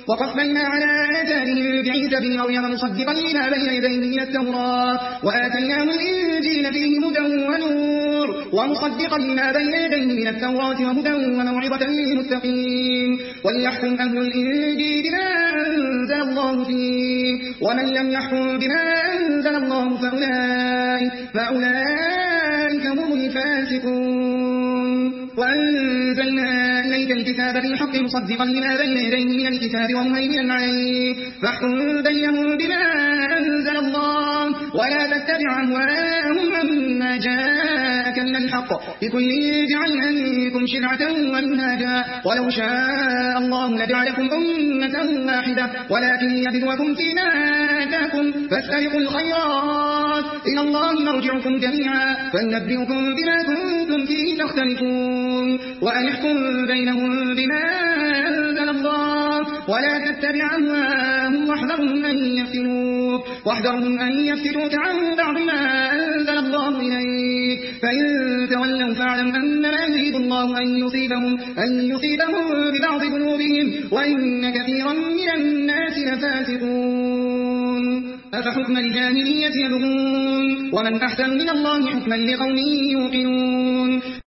وقفينا على آثارهم بعيسى بن مريم مصدقا لما بين يديه من التوراة وآتيناه الإنجيل فيه هدى ونور ومصدقا لما بين يديه من التوراة وهدى وموعظة للمتقين وليحكم أهل الإنجيل بما أنزل الله فيه ومن لم يحكم بما أنزل الله فأولئك هم الفاسقون وأنزلنا إليك الكتاب بالحق مصدقا لما بين يديه من الكتاب ومهيمنا عليه فاحكم بينهم بما أنزل الله ولا تتبع أهواءهم عما جاءك من الحق لكل جعلنا منكم شرعة ومنهاجا ولو شاء الله لجعلكم أمة واحدة ولكن يبلوكم فيما آتاكم فاستبقوا الخيرات إلى الله مرجعكم جميعا فننبئكم بما كنتم فيه تختلفون وأنحكم بينهم بما أنزل الله ولا تتبع أهواءهم واحذرهم أن يفتنوك عن بعض ما أنزل الله إليك فإن تولوا فاعلم أنما يريد الله أن يصيبهم ببعض ذنوبهم وإن كثيرا من الناس لفاسقون أفحكم الجاهلية يبغون ومن أحسن من الله حكما لقوم يوقنون